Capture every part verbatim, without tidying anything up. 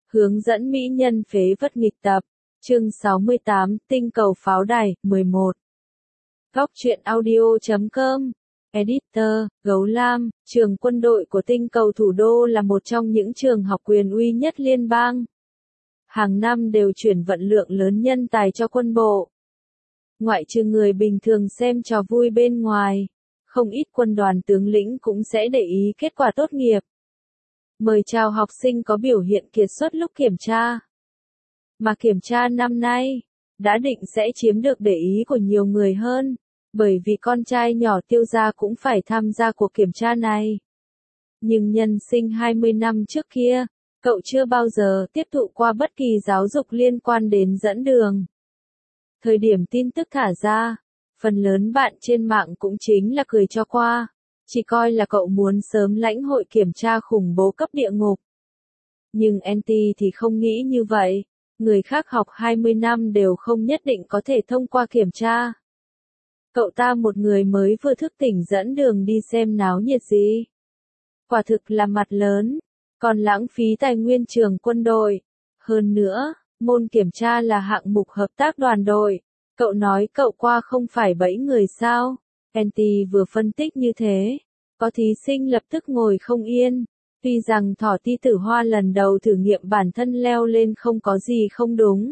Hướng dẫn mỹ nhân phế vật nghịch tập. Chương sáu mươi tám, Tinh cầu pháo đài, mười một. Góc truyện audio chấm com. Editor, Gấu Lam, trường quân đội của tinh cầu thủ đô là một trong những trường học quyền uy nhất liên bang. Hàng năm đều chuyển vận lượng lớn nhân tài cho quân bộ. Ngoại trừ người bình thường xem trò vui bên ngoài, không ít quân đoàn tướng lĩnh cũng sẽ để ý kết quả tốt nghiệp. Mời chào học sinh có biểu hiện kiệt xuất lúc kiểm tra. Mà kiểm tra năm nay, đã định sẽ chiếm được để ý của nhiều người hơn, bởi vì con trai nhỏ Tiêu gia cũng phải tham gia cuộc kiểm tra này. Nhưng nhân sinh hai mươi năm trước kia, cậu chưa bao giờ tiếp thụ qua bất kỳ giáo dục liên quan đến dẫn đường. Thời điểm tin tức thả ra, phần lớn bạn trên mạng cũng chính là cười cho qua, chỉ coi là cậu muốn sớm lãnh hội kiểm tra khủng bố cấp địa ngục. Nhưng en tê thì không nghĩ như vậy, người khác học hai mươi năm đều không nhất định có thể thông qua kiểm tra. Cậu ta một người mới vừa thức tỉnh dẫn đường đi xem náo nhiệt gì. Quả thực là mặt lớn, còn lãng phí tài nguyên trường quân đội. Hơn nữa, môn kiểm tra là hạng mục hợp tác đoàn đội. Cậu nói cậu qua không phải bẫy người sao? en tê vừa phân tích như thế, có thí sinh lập tức ngồi không yên. Tuy rằng thỏ ti tử hoa lần đầu thử nghiệm bản thân leo lên không có gì không đúng.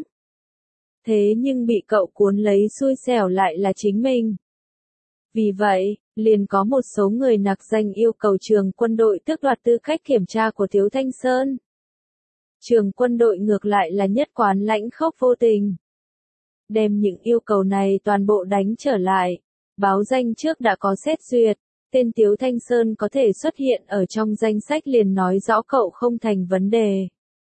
Thế nhưng bị cậu cuốn lấy xui xẻo lại là chính mình. Vì vậy, liền có một số người nặc danh yêu cầu trường quân đội tước đoạt tư cách kiểm tra của Tiếu Thanh Sơn. Trường quân đội ngược lại là nhất quán lãnh khốc vô tình. Đem những yêu cầu này toàn bộ đánh trở lại. Báo danh trước đã có xét duyệt. Tên Tiếu Thanh Sơn có thể xuất hiện ở trong danh sách liền nói rõ cậu không thành vấn đề.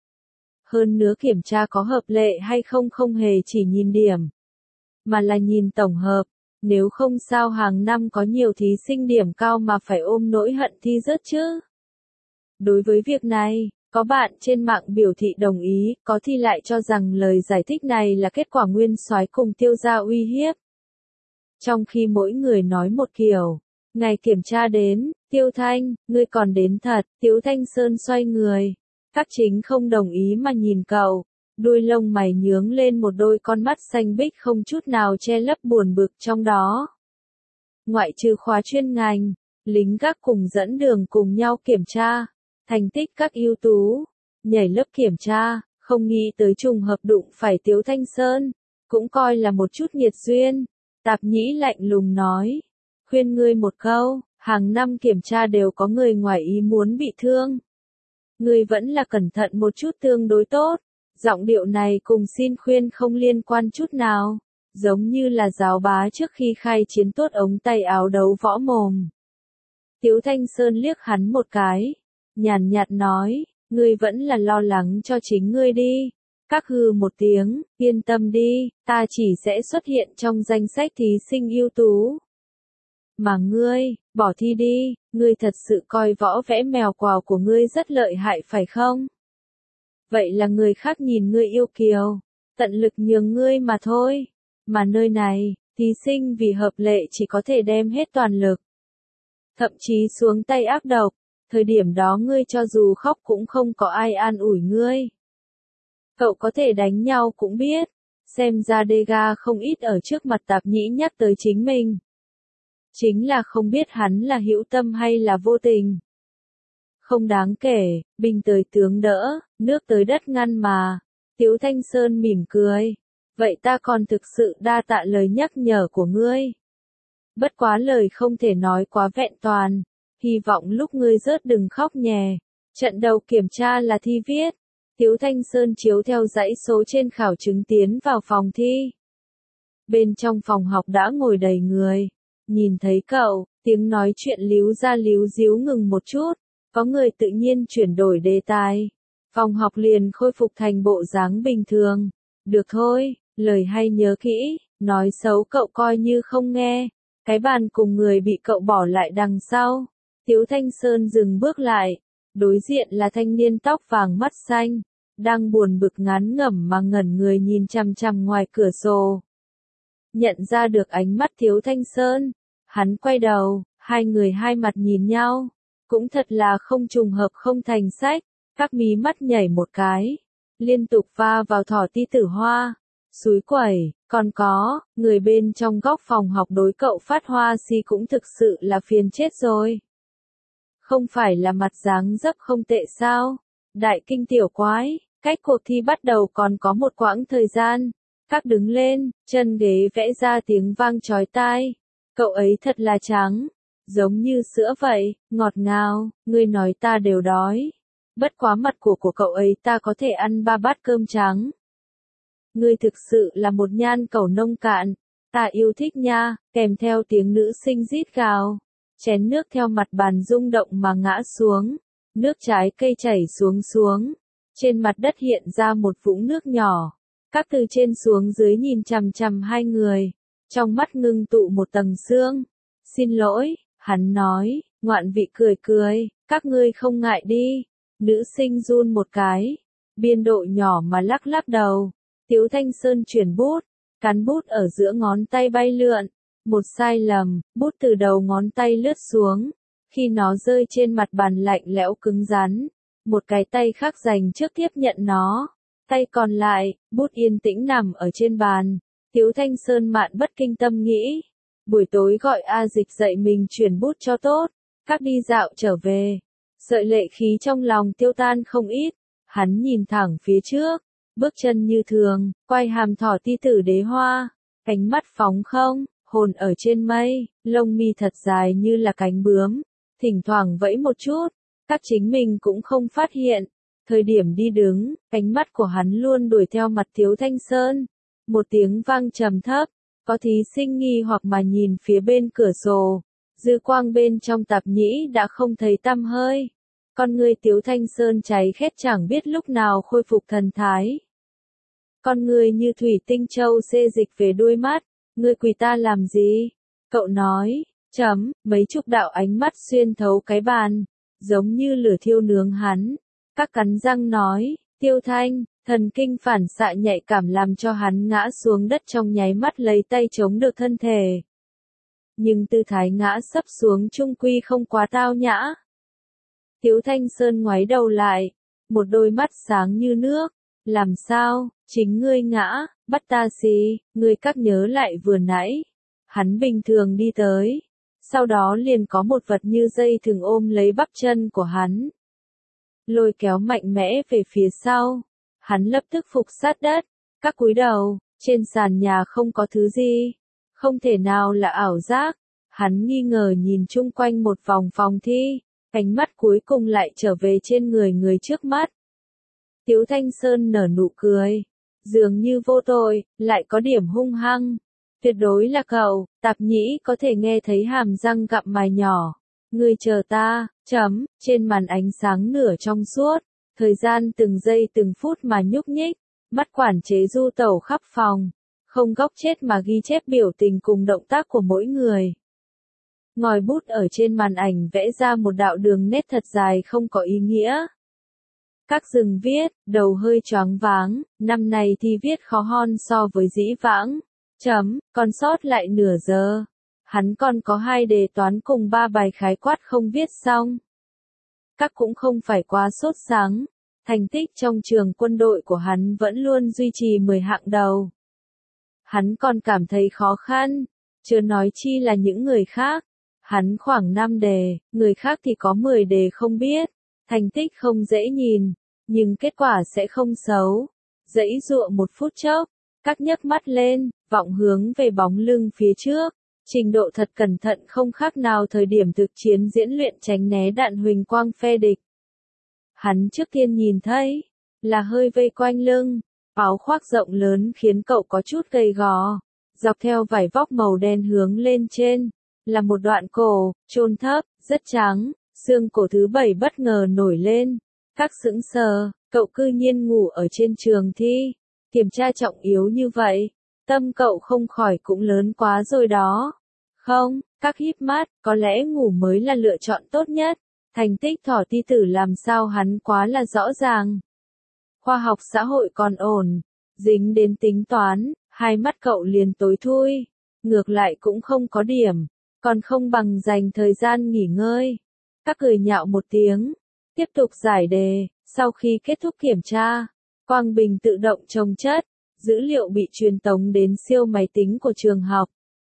Hơn nữa kiểm tra có hợp lệ hay không không hề chỉ nhìn điểm, mà là nhìn tổng hợp. Nếu không sao hàng năm có nhiều thí sinh điểm cao mà phải ôm nỗi hận thi rớt chứ. Đối với việc này, có bạn trên mạng biểu thị đồng ý, có thì lại cho rằng lời giải thích này là kết quả nguyên soái cùng Tiêu gia uy hiếp. Trong khi mỗi người nói một kiểu. Ngày kiểm tra đến, Tiêu Thanh, ngươi còn đến thật, Tiếu Thanh Sơn xoay người. Các chính không đồng ý mà nhìn cậu, đuôi lông mày nhướng lên một đôi con mắt xanh bích không chút nào che lấp buồn bực trong đó. Ngoại trừ khóa chuyên ngành, lính gác cùng dẫn đường cùng nhau kiểm tra, thành tích các ưu tú, nhảy lớp kiểm tra, không nghĩ tới trùng hợp đụng phải Tiếu Thanh Sơn, cũng coi là một chút nghiệt duyên. Tạp Nhĩ lạnh lùng nói. Khuyên ngươi một câu, hàng năm kiểm tra đều có người ngoài ý muốn bị thương. Ngươi vẫn là cẩn thận một chút tương đối tốt. Giọng điệu này cùng xin khuyên không liên quan chút nào, giống như là giáo bá trước khi khai chiến tốt ống tay áo đấu võ mồm. Tiếu Thanh Sơn liếc hắn một cái, nhàn nhạt nói, ngươi vẫn là lo lắng cho chính ngươi đi. Các hư một tiếng, yên tâm đi, ta chỉ sẽ xuất hiện trong danh sách thí sinh ưu tú. Mà ngươi, bỏ thi đi, ngươi thật sự coi võ vẽ mèo quào của ngươi rất lợi hại phải không? Vậy là người khác nhìn ngươi yêu kiều, tận lực nhường ngươi mà thôi. Mà nơi này, thí sinh vì hợp lệ chỉ có thể đem hết toàn lực. Thậm chí xuống tay ác độc, thời điểm đó ngươi cho dù khóc cũng không có ai an ủi ngươi. Cậu có thể đánh nhau cũng biết, xem ra Degas không ít ở trước mặt Tạp Nhĩ nhắc tới chính mình. Chính là không biết hắn là hữu tâm hay là vô tình. Không đáng kể, binh tới tướng đỡ, nước tới đất ngăn mà. Tiếu Thanh Sơn mỉm cười. Vậy ta còn thực sự đa tạ lời nhắc nhở của ngươi. Bất quá lời không thể nói quá vẹn toàn. Hy vọng lúc ngươi rớt đừng khóc nhè. Trận đầu kiểm tra là thi viết. Tiếu Thanh Sơn chiếu theo dãy số trên khảo chứng tiến vào phòng thi. Bên trong phòng học đã ngồi đầy người. Nhìn thấy cậu, tiếng nói chuyện líu ra líu díu ngừng một chút, có người tự nhiên chuyển đổi đề tài. Phòng học liền khôi phục thành bộ dáng bình thường. Được thôi, lời hay nhớ kỹ, nói xấu cậu coi như không nghe. Cái bàn cùng người bị cậu bỏ lại đằng sau. Tiếu Thanh Sơn dừng bước lại, đối diện là thanh niên tóc vàng mắt xanh, đang buồn bực ngán ngẩm mà ngẩn người nhìn chằm chằm ngoài cửa sổ. Nhận ra được ánh mắt Tiếu Thanh Sơn, hắn quay đầu, hai người hai mặt nhìn nhau, cũng thật là không trùng hợp không thành sách, các mí mắt nhảy một cái, liên tục va vào thỏ ti tử hoa, súi quẩy, còn có, người bên trong góc phòng học đối cậu phát hoa si cũng thực sự là phiền chết rồi. Không phải là mặt dáng dấp không tệ sao? Đại kinh tiểu quái, cách cuộc thi bắt đầu còn có một quãng thời gian. Các đứng lên, chân ghế vẽ ra tiếng vang chói tai. Cậu ấy thật là trắng, giống như sữa vậy, ngọt ngào, ngươi nói ta đều đói. Bất quá mặt của của cậu ấy ta có thể ăn ba bát cơm trắng. Ngươi thực sự là một nhan cẩu nông cạn, ta yêu thích nha, kèm theo tiếng nữ sinh rít gào. Chén nước theo mặt bàn rung động mà ngã xuống, nước trái cây chảy xuống xuống. Trên mặt đất hiện ra một vũng nước nhỏ. Các từ trên xuống dưới nhìn chằm chằm hai người, trong mắt ngưng tụ một tầng sương. Xin lỗi, hắn nói, ngoạn vị cười cười, các ngươi không ngại đi. Nữ sinh run một cái, biên độ nhỏ mà lắc lắc đầu. Tiếu Thanh Sơn chuyển bút, cán bút ở giữa ngón tay bay lượn. Một sai lầm, bút từ đầu ngón tay lướt xuống. Khi nó rơi trên mặt bàn lạnh lẽo cứng rắn, một cái tay khác dành trước tiếp nhận nó. Tay còn lại, bút yên tĩnh nằm ở trên bàn. Tiếu Thanh Sơn mạn bất kinh tâm nghĩ. Buổi tối gọi A Dịch dạy mình chuyển bút cho tốt. Các đi dạo trở về. Sợi lệ khí trong lòng tiêu tan không ít. Hắn nhìn thẳng phía trước. Bước chân như thường, quay hàm thỏ ti tử đế hoa. Cánh mắt phóng không, hồn ở trên mây. Lông mi thật dài như là cánh bướm. Thỉnh thoảng vẫy một chút. Các chính mình cũng không phát hiện. Thời điểm đi đứng, ánh mắt của hắn luôn đuổi theo mặt Tiếu Thanh Sơn. Một tiếng vang trầm thấp, có thí sinh nghi hoặc mà nhìn phía bên cửa sổ. Dư quang bên trong tạp nhĩ đã không thấy tăm hơi. Con người Tiếu Thanh Sơn cháy khét chẳng biết lúc nào khôi phục thần thái. Con người như thủy tinh châu xê dịch về đuôi mắt. Ngươi quỳ ta làm gì? Cậu nói, chấm, mấy chục đạo ánh mắt xuyên thấu cái bàn, giống như lửa thiêu nướng hắn. Các cắn răng nói, Tiêu Thanh, thần kinh phản xạ nhạy cảm làm cho hắn ngã xuống đất trong nháy mắt lấy tay chống được thân thể. Nhưng tư thái ngã sấp xuống trung quy không quá tao nhã. Tiếu Thanh Sơn ngoái đầu lại, một đôi mắt sáng như nước. Làm sao, chính ngươi ngã, bắt ta xì, ngươi các nhớ lại vừa nãy. Hắn bình thường đi tới. Sau đó liền có một vật như dây thừng ôm lấy bắp chân của hắn. Lôi kéo mạnh mẽ về phía sau. Hắn lập tức phục sát đất. Các cúi đầu, trên sàn nhà không có thứ gì. Không thể nào là ảo giác. Hắn nghi ngờ nhìn chung quanh một vòng phòng thi. Ánh mắt cuối cùng lại trở về trên người người trước mắt. Tiếu Thanh Sơn nở nụ cười. Dường như vô tội, lại có điểm hung hăng. Tuyệt đối là cậu, tạp nhĩ có thể nghe thấy hàm răng gặm mài nhỏ. Ngươi chờ ta, chấm, trên màn ánh sáng nửa trong suốt. Thời gian từng giây từng phút mà nhúc nhích. Mắt quản chế du tẩu khắp phòng. Không góc chết mà ghi chép biểu tình cùng động tác của mỗi người. Ngòi bút ở trên màn ảnh vẽ ra một đạo đường nét thật dài không có ý nghĩa. Các dừng viết, đầu hơi choáng váng, năm này thì viết khó hon so với dĩ vãng. Chấm, còn sót lại nửa giờ. Hắn còn có hai đề toán cùng ba bài khái quát không viết xong. Các cũng không phải quá sốt sáng. Thành tích trong trường quân đội của hắn vẫn luôn duy trì mười hạng đầu. Hắn còn cảm thấy khó khăn, chưa nói chi là những người khác. Hắn khoảng năm đề, người khác thì có mười đề không biết. Thành tích không dễ nhìn, nhưng kết quả sẽ không xấu. Giãy giụa một phút chốc, các nhấc mắt lên, vọng hướng về bóng lưng phía trước. Trình độ thật cẩn thận không khác nào thời điểm thực chiến diễn luyện tránh né đạn huỳnh quang phe địch. Hắn trước tiên nhìn thấy, là hơi vây quanh lưng, áo khoác rộng lớn khiến cậu có chút gầy gò. Dọc theo vải vóc màu đen hướng lên trên, là một đoạn cổ, chôn thấp, rất trắng, xương cổ thứ bảy bất ngờ nổi lên. Các sững sờ, cậu cư nhiên ngủ ở trên trường thi. Kiểm tra trọng yếu như vậy, tâm cậu không khỏi cũng lớn quá rồi đó. Không, các híp mắt, có lẽ ngủ mới là lựa chọn tốt nhất. Thành tích thỏ ti tử làm sao hắn quá là rõ ràng. Khoa học xã hội còn ổn, dính đến tính toán, hai mắt cậu liền tối thui. Ngược lại cũng không có điểm, còn không bằng dành thời gian nghỉ ngơi. Các cười nhạo một tiếng, tiếp tục giải đề. Sau khi kết thúc kiểm tra, quang bình tự động trồng chất, dữ liệu bị truyền tống đến siêu máy tính của trường học.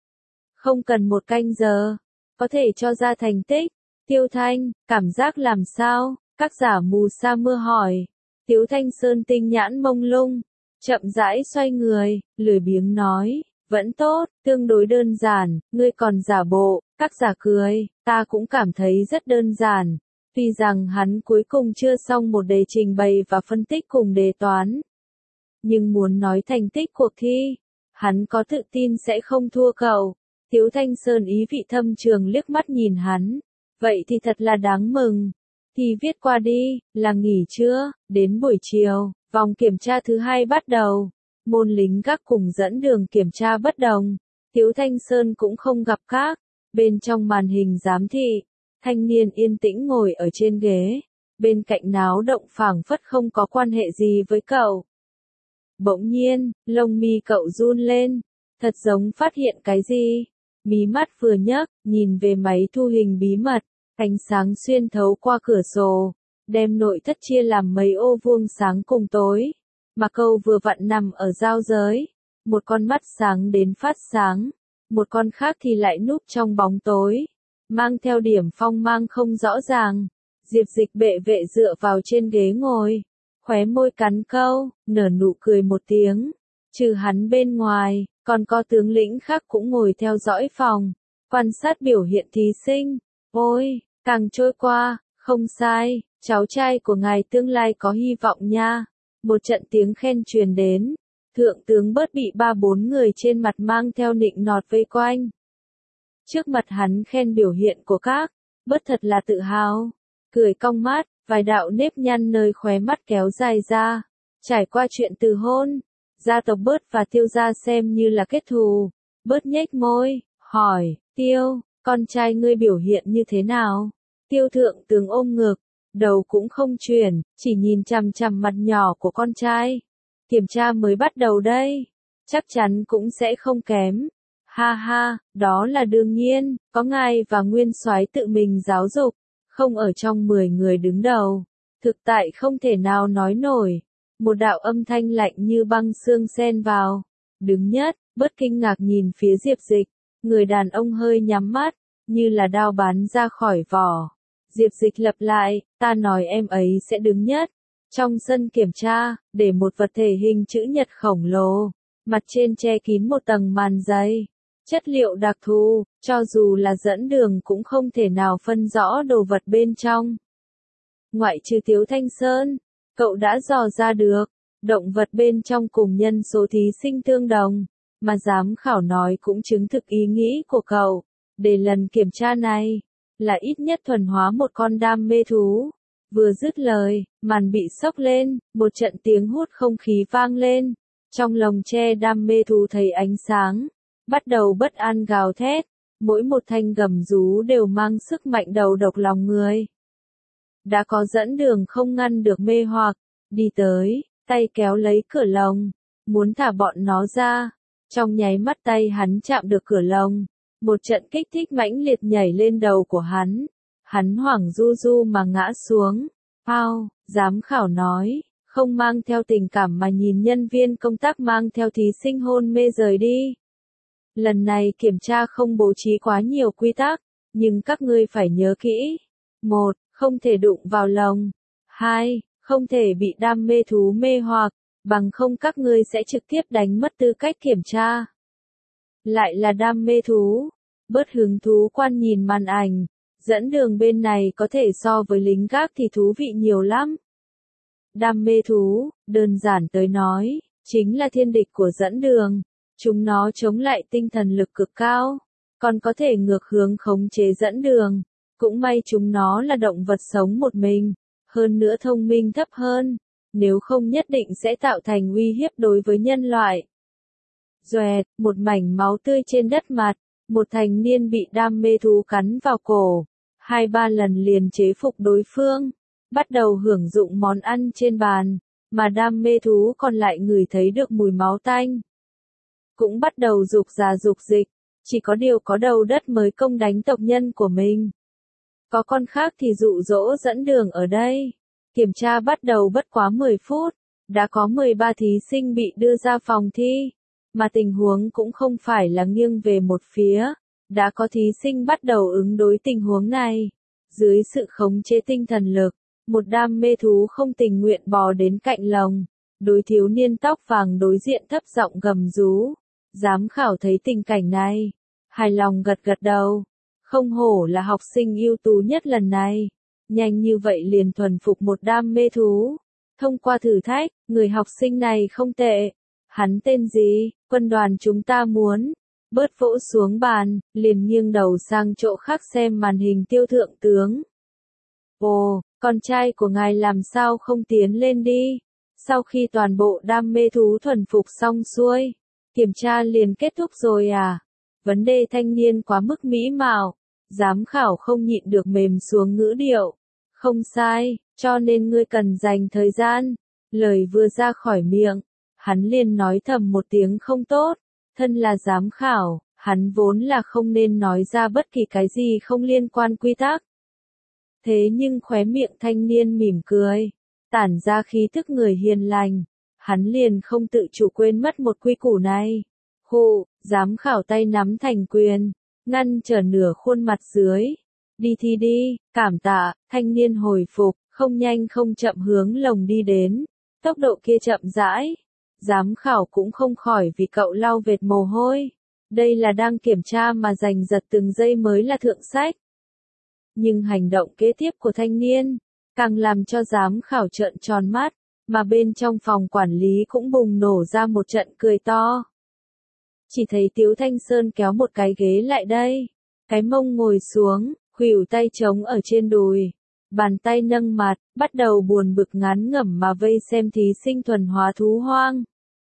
Không cần một canh giờ, có thể cho ra thành tích. Tiêu Thanh, cảm giác làm sao? Các giả mù sa mưa hỏi. Tiếu Thanh Sơn tinh nhãn mông lung, chậm rãi xoay người, lười biếng nói, vẫn tốt, tương đối đơn giản, ngươi còn giả bộ. Các giả cười, ta cũng cảm thấy rất đơn giản. Tuy rằng hắn cuối cùng chưa xong một đề trình bày và phân tích cùng đề toán. Nhưng muốn nói thành tích cuộc thi, hắn có tự tin sẽ không thua cậu. Tiếu Thanh Sơn ý vị thâm trường liếc mắt nhìn hắn. Vậy thì thật là đáng mừng. Thì viết qua đi, là nghỉ trưa, đến buổi chiều, vòng kiểm tra thứ hai bắt đầu. Môn lính gác cùng dẫn đường kiểm tra bất đồng. Tiếu Thanh Sơn cũng không gặp các. Bên trong màn hình giám thị, thanh niên yên tĩnh ngồi ở trên ghế. Bên cạnh náo động phảng phất không có quan hệ gì với cậu. Bỗng nhiên, lông mi cậu run lên. Thật giống phát hiện cái gì. Mí mắt vừa nhấc, nhìn về máy thu hình bí mật. Ánh sáng xuyên thấu qua cửa sổ, đem nội thất chia làm mấy ô vuông sáng cùng tối. Mà câu vừa vặn nằm ở giao giới. Một con mắt sáng đến phát sáng, một con khác thì lại núp trong bóng tối. Mang theo điểm phong mang không rõ ràng. Diệp Dịch bệ vệ dựa vào trên ghế ngồi. Khóe môi cắn câu, nở nụ cười một tiếng. Trừ hắn bên ngoài, còn có tướng lĩnh khác cũng ngồi theo dõi phòng. Quan sát biểu hiện thí sinh. Ôi, càng trôi qua, không sai, cháu trai của ngài tương lai có hy vọng nha. Một trận tiếng khen truyền đến. Thượng tướng Bớt bị ba bốn người trên mặt mang theo nịnh nọt vây quanh. Trước mặt hắn khen biểu hiện của các, Bớt thật là tự hào. Cười cong mắt, vài đạo nếp nhăn nơi khóe mắt kéo dài ra. Trải qua chuyện từ hôn, gia tộc Bớt và Tiêu gia xem như là kết thù. Bớt nhếch môi, hỏi, Tiêu, con trai ngươi biểu hiện như thế nào? Tiêu thượng tướng ôm ngực, đầu cũng không chuyển, chỉ nhìn chằm chằm mặt nhỏ của con trai. Kiểm tra mới bắt đầu đây, chắc chắn cũng sẽ không kém. Ha ha, đó là đương nhiên, có ngài và nguyên soái tự mình giáo dục, không ở trong mười người đứng đầu. Thực tại không thể nào nói nổi. Một đạo âm thanh lạnh như băng xương xen vào. Đứng nhất, Bớt kinh ngạc nhìn phía Diệp Dịch. Người đàn ông hơi nhắm mắt, như là đao bắn ra khỏi vỏ. Diệp Dịch lặp lại, ta nói em ấy sẽ đứng nhất. Trong sân kiểm tra, để một vật thể hình chữ nhật khổng lồ, mặt trên che kín một tầng màn dày. Chất liệu đặc thù, cho dù là dẫn đường cũng không thể nào phân rõ đồ vật bên trong. Ngoại trừ Tiếu Thanh Sơn, cậu đã dò ra được, động vật bên trong cùng nhân số thí sinh tương đồng, mà giám khảo nói cũng chứng thực ý nghĩ của cậu. Để lần kiểm tra này, là ít nhất thuần hóa một con đam mê thú. Vừa dứt lời, màn bị xốc lên, một trận tiếng hút không khí vang lên. Trong lồng tre đam mê thú thấy ánh sáng, bắt đầu bất an gào thét. Mỗi một thanh gầm rú đều mang sức mạnh đầu độc lòng người. Đã có dẫn đường không ngăn được mê hoặc, đi tới, tay kéo lấy cửa lồng, muốn thả bọn nó ra. Trong nháy mắt tay hắn chạm được cửa lồng, một trận kích thích mãnh liệt nhảy lên đầu của hắn. Hắn hoảng du du mà ngã xuống. Ao, giám khảo nói, không mang theo tình cảm mà nhìn nhân viên công tác mang theo thí sinh hôn mê rời đi. Lần này kiểm tra không bố trí quá nhiều quy tắc, nhưng các ngươi phải nhớ kỹ. Một, không thể đụng vào lồng. Hai, không thể bị đam mê thú mê hoặc, bằng không các ngươi sẽ trực tiếp đánh mất tư cách kiểm tra. Lại là đam mê thú. Bớt hứng thú quan nhìn màn ảnh. Dẫn đường bên này có thể so với lính gác thì thú vị nhiều lắm. Đam mê thú, đơn giản tới nói, chính là thiên địch của dẫn đường. Chúng nó chống lại tinh thần lực cực cao, còn có thể ngược hướng khống chế dẫn đường. Cũng may chúng nó là động vật sống một mình, hơn nữa thông minh thấp hơn, nếu không nhất định sẽ tạo thành uy hiếp đối với nhân loại. Doẹt, một mảnh máu tươi trên đất mặt, một thành niên bị đam mê thú cắn vào cổ, hai ba lần liền chế phục đối phương, bắt đầu hưởng dụng món ăn trên bàn, mà đam mê thú còn lại ngửi thấy được mùi máu tanh. Cũng bắt đầu dục già dục dịch, chỉ có điều có đầu đất mới công đánh tộc nhân của mình. Có con khác thì dụ dỗ dẫn đường ở đây. Kiểm tra bắt đầu bất quá mười phút, đã có mười ba thí sinh bị đưa ra phòng thi, mà tình huống cũng không phải là nghiêng về một phía, đã có thí sinh bắt đầu ứng đối tình huống này. Dưới sự khống chế tinh thần lực, một đam mê thú không tình nguyện bò đến cạnh lồng, đối thiếu niên tóc vàng đối diện thấp giọng gầm rú. Giám khảo thấy tình cảnh này, hài lòng gật gật đầu, không hổ là học sinh ưu tú nhất lần này, nhanh như vậy liền thuần phục một đam mê thú. Thông qua thử thách, người học sinh này không tệ. Hắn tên gì? Quân đoàn chúng ta muốn. Bớt vỗ xuống bàn, liền nghiêng đầu sang chỗ khác xem màn hình Tiêu thượng tướng. Ồ, con trai của ngài làm sao không tiến lên đi? Sau khi toàn bộ đam mê thú thuần phục xong xuôi, kiểm tra liền kết thúc rồi à? Vấn đề thanh niên quá mức mỹ mạo, giám khảo không nhịn được mềm xuống ngữ điệu. Không sai, cho nên ngươi cần dành thời gian. Lời vừa ra khỏi miệng, hắn liền nói thầm một tiếng không tốt. Thân là giám khảo, hắn vốn là không nên nói ra bất kỳ cái gì không liên quan quy tắc. Thế nhưng khóe miệng thanh niên mỉm cười, tản ra khí thức người hiền lành, hắn liền không tự chủ quên mất một quy củ này. Hù, giám khảo tay nắm thành quyền, ngăn trở nửa khuôn mặt dưới. Đi thì đi, cảm tạ, thanh niên hồi phục, không nhanh không chậm hướng lồng đi đến, tốc độ kia chậm rãi. Giám khảo cũng không khỏi vì cậu lau vệt mồ hôi. Đây là đang kiểm tra mà giành giật từng giây mới là thượng sách. Nhưng hành động kế tiếp của thanh niên, càng làm cho giám khảo trợn tròn mắt, mà bên trong phòng quản lý cũng bùng nổ ra một trận cười to. Chỉ thấy Tiếu Thanh Sơn kéo một cái ghế lại đây, cái mông ngồi xuống, khuỷu tay trống ở trên đùi, bàn tay nâng mặt, bắt đầu buồn bực ngán ngẩm mà vây xem thí sinh thuần hóa thú hoang.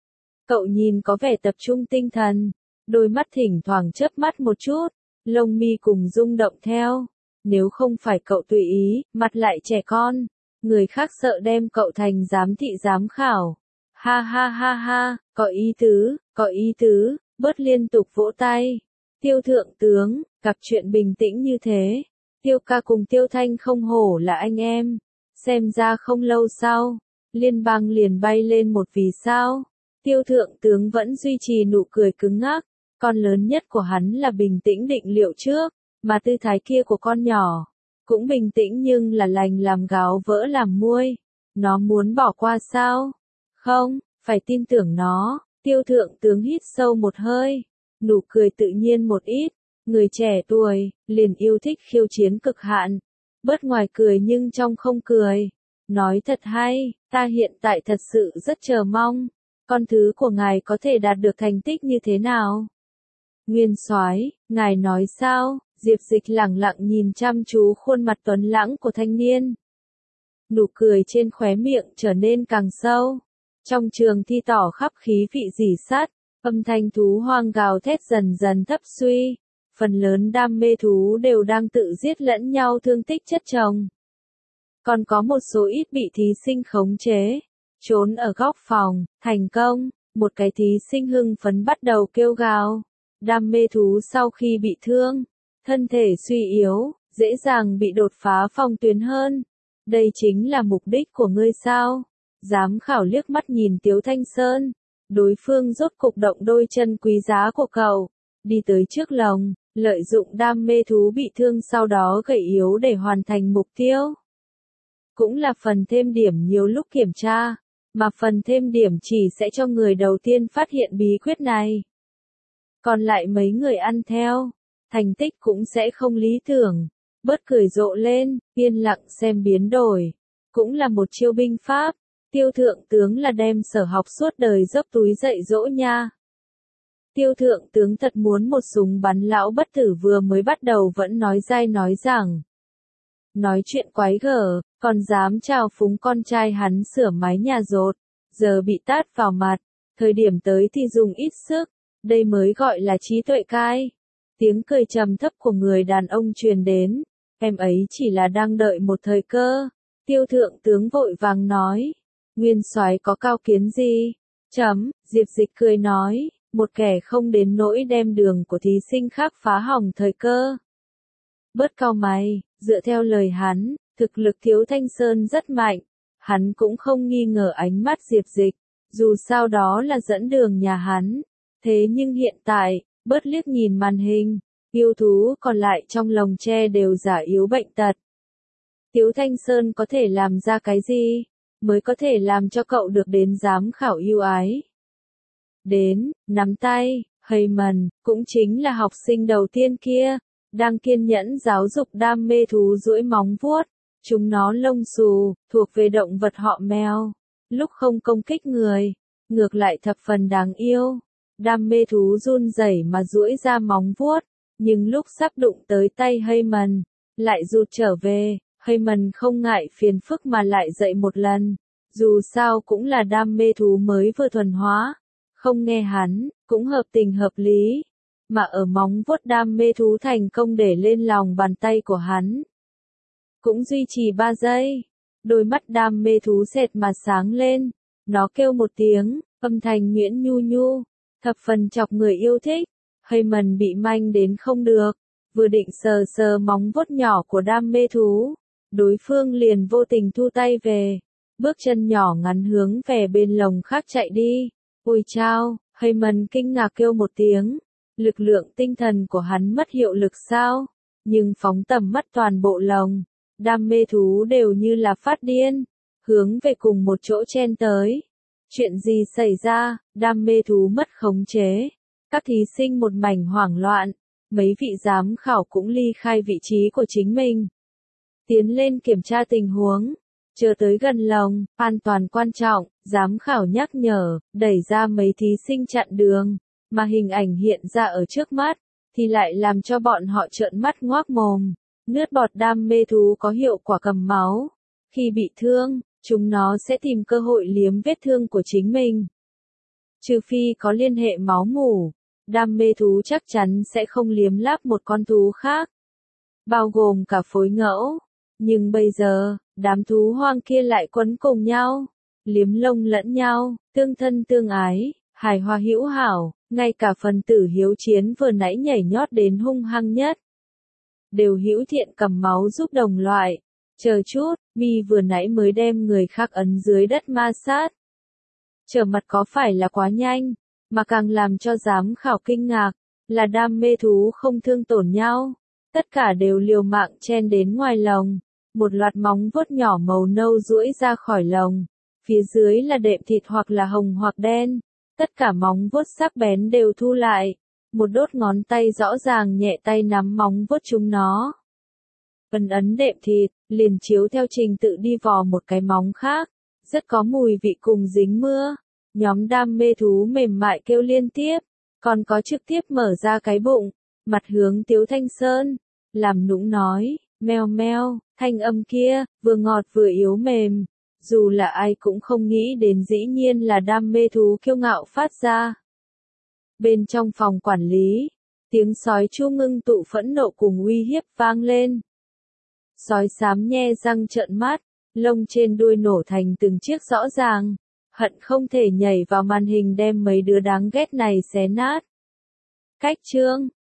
Cậu nhìn có vẻ tập trung tinh thần, đôi mắt thỉnh thoảng chớp mắt một chút, lông mi cùng rung động theo. Nếu không phải cậu tùy ý, mặt lại trẻ con, người khác sợ đem cậu thành giám thị giám khảo. Ha ha ha ha, có ý tứ, có ý tứ, bớt liên tục vỗ tay. Tiêu thượng tướng, gặp chuyện bình tĩnh như thế. Tiêu ca cùng Tiêu Thanh không hổ là anh em. Xem ra không lâu sau, liên bang liền bay lên một vì sao. Tiêu thượng tướng vẫn duy trì nụ cười cứng ngắc. Con lớn nhất của hắn là bình tĩnh định liệu trước, mà tư thái kia của con nhỏ cũng bình tĩnh nhưng là lành làm gáo vỡ làm muôi. Nó muốn bỏ qua sao? Không, phải tin tưởng nó. Tiêu thượng tướng hít sâu một hơi, nụ cười tự nhiên một ít. Người trẻ tuổi, liền yêu thích khiêu chiến cực hạn. Bớt ngoài cười nhưng trong không cười. Nói thật hay, ta hiện tại thật sự rất chờ mong. Con thứ của ngài có thể đạt được thành tích như thế nào? Nguyên soái, ngài nói sao? Diệp Dịch lẳng lặng nhìn chăm chú khuôn mặt tuấn lãng của thanh niên. Nụ cười trên khóe miệng trở nên càng sâu. Trong trường thi tỏ khắp khí vị rỉ sắt, âm thanh thú hoang gào thét dần dần thấp suy. Phần lớn đam mê thú đều đang tự giết lẫn nhau thương tích chất chồng. Còn có một số ít bị thí sinh khống chế, trốn ở góc phòng, thành công. Một cái thí sinh hưng phấn bắt đầu kêu gào. Đam mê thú sau khi bị thương, thân thể suy yếu, dễ dàng bị đột phá phòng tuyến hơn. Đây chính là mục đích của ngươi sao? Giám khảo liếc mắt nhìn Tiếu Thanh Sơn. Đối phương rốt cục động đôi chân quý giá của cậu, đi tới trước lồng, lợi dụng đam mê thú bị thương sau đó gầy yếu để hoàn thành mục tiêu. Cũng là phần thêm điểm nhiều lúc kiểm tra, mà phần thêm điểm chỉ sẽ cho người đầu tiên phát hiện bí quyết này. Còn lại mấy người ăn theo, thành tích cũng sẽ không lý tưởng. Bớt cười rộ lên, yên lặng xem biến đổi. Cũng là một chiêu binh pháp. Tiêu thượng tướng là đem sở học suốt đời dốc túi dạy dỗ nha. Tiêu thượng tướng thật muốn một súng bắn lão bất tử vừa mới bắt đầu vẫn nói dai nói rằng. Nói chuyện quái gở, còn dám chào phúng con trai hắn sửa mái nhà dột. Giờ bị tát vào mặt, thời điểm tới thì dùng ít sức. Đây mới gọi là trí tuệ cai. Tiếng cười trầm thấp của người đàn ông truyền đến. Em ấy chỉ là đang đợi một thời cơ. Tiêu thượng tướng vội vàng nói. Nguyên soái có cao kiến gì? Chấm, Diệp Dịch cười nói. Một kẻ không đến nỗi đem đường của thí sinh khác phá hỏng thời cơ. Bớt cau mày, dựa theo lời hắn, thực lực Tiếu Thanh Sơn rất mạnh. Hắn cũng không nghi ngờ ánh mắt Diệp Dịch, dù sao đó là dẫn đường nhà hắn. Thế nhưng hiện tại, bớt liếc nhìn màn hình, yêu thú còn lại trong lồng tre đều giả yếu bệnh tật. Tiếu Thanh Sơn có thể làm ra cái gì, mới có thể làm cho cậu được đến giám khảo yêu ái? Đến, nắm tay, Heyman, cũng chính là học sinh đầu tiên kia, đang kiên nhẫn giáo dục đam mê thú duỗi móng vuốt. Chúng nó lông xù, thuộc về động vật họ mèo. Lúc không công kích người, ngược lại thập phần đáng yêu. Đam mê thú run rẩy mà duỗi ra móng vuốt, nhưng lúc sắp đụng tới tay Heyman, lại rụt trở về. Heyman không ngại phiền phức mà lại dạy một lần. Dù sao cũng là đam mê thú mới vừa thuần hóa. Không nghe hắn, cũng hợp tình hợp lý. Mà ở móng vuốt đam mê thú thành công để lên lòng bàn tay của hắn. Cũng duy trì ba giây. Đôi mắt đam mê thú xẹt mà sáng lên. Nó kêu một tiếng, âm thanh nhuyễn nhu nhu. Thập phần chọc người yêu thích. Heyman bị manh đến không được. Vừa định sờ sờ móng vuốt nhỏ của đam mê thú. Đối phương liền vô tình thu tay về. Bước chân nhỏ ngắn hướng về bên lồng khác chạy đi. Ôi chao, Heyman kinh ngạc kêu một tiếng. Lực lượng tinh thần của hắn mất hiệu lực sao? Nhưng phóng tầm mắt toàn bộ lồng. Đam mê thú đều như là phát điên. Hướng về cùng một chỗ chen tới. Chuyện gì xảy ra? Đam mê thú mất khống chế. Các thí sinh một mảnh hoảng loạn. Mấy vị giám khảo cũng ly khai vị trí của chính mình. Tiến lên kiểm tra tình huống. Chờ tới gần lồng, an toàn quan trọng, giám khảo nhắc nhở, đẩy ra mấy thí sinh chặn đường. Mà hình ảnh hiện ra ở trước mắt, thì lại làm cho bọn họ trợn mắt ngoác mồm. Nước bọt đam mê thú có hiệu quả cầm máu. Khi bị thương, chúng nó sẽ tìm cơ hội liếm vết thương của chính mình. Trừ phi có liên hệ máu mủ, đam mê thú chắc chắn sẽ không liếm láp một con thú khác. Bao gồm cả phối ngẫu. Nhưng bây giờ, đám thú hoang kia lại quấn cùng nhau, liếm lông lẫn nhau, tương thân tương ái, hài hòa hữu hảo, ngay cả phần tử hiếu chiến vừa nãy nhảy nhót đến hung hăng nhất. Đều hữu thiện cầm máu giúp đồng loại. Chờ chút, mi vừa nãy mới đem người khác ấn dưới đất ma sát. Trở mặt có phải là quá nhanh, mà càng làm cho giám khảo kinh ngạc, là đam mê thú không thương tổn nhau. Tất cả đều liều mạng chen đến ngoài lồng. Một loạt móng vuốt nhỏ màu nâu duỗi ra khỏi lồng. Phía dưới là đệm thịt hoặc là hồng hoặc đen. Tất cả móng vuốt sắc bén đều thu lại. Một đốt ngón tay rõ ràng nhẹ tay nắm móng vuốt chúng nó. Ấn ấn đệm thịt, liền chiếu theo trình tự đi vò một cái móng khác. Rất có mùi vị cùng dính mưa. Nhóm đam mê thú mềm mại kêu liên tiếp. Còn có trực tiếp mở ra cái bụng. Mặt hướng Tiếu Thanh Sơn. Làm nũng nói, meo meo, thanh âm kia, vừa ngọt vừa yếu mềm. Dù là ai cũng không nghĩ đến dĩ nhiên là đam mê thú kiêu ngạo phát ra. Bên trong phòng quản lý, tiếng sói chu ngưng tụ phẫn nộ cùng uy hiếp vang lên. Sói xám nhe răng trợn mắt, lông trên đuôi nổ thành từng chiếc rõ ràng, hận không thể nhảy vào màn hình đem mấy đứa đáng ghét này xé nát. Cách chương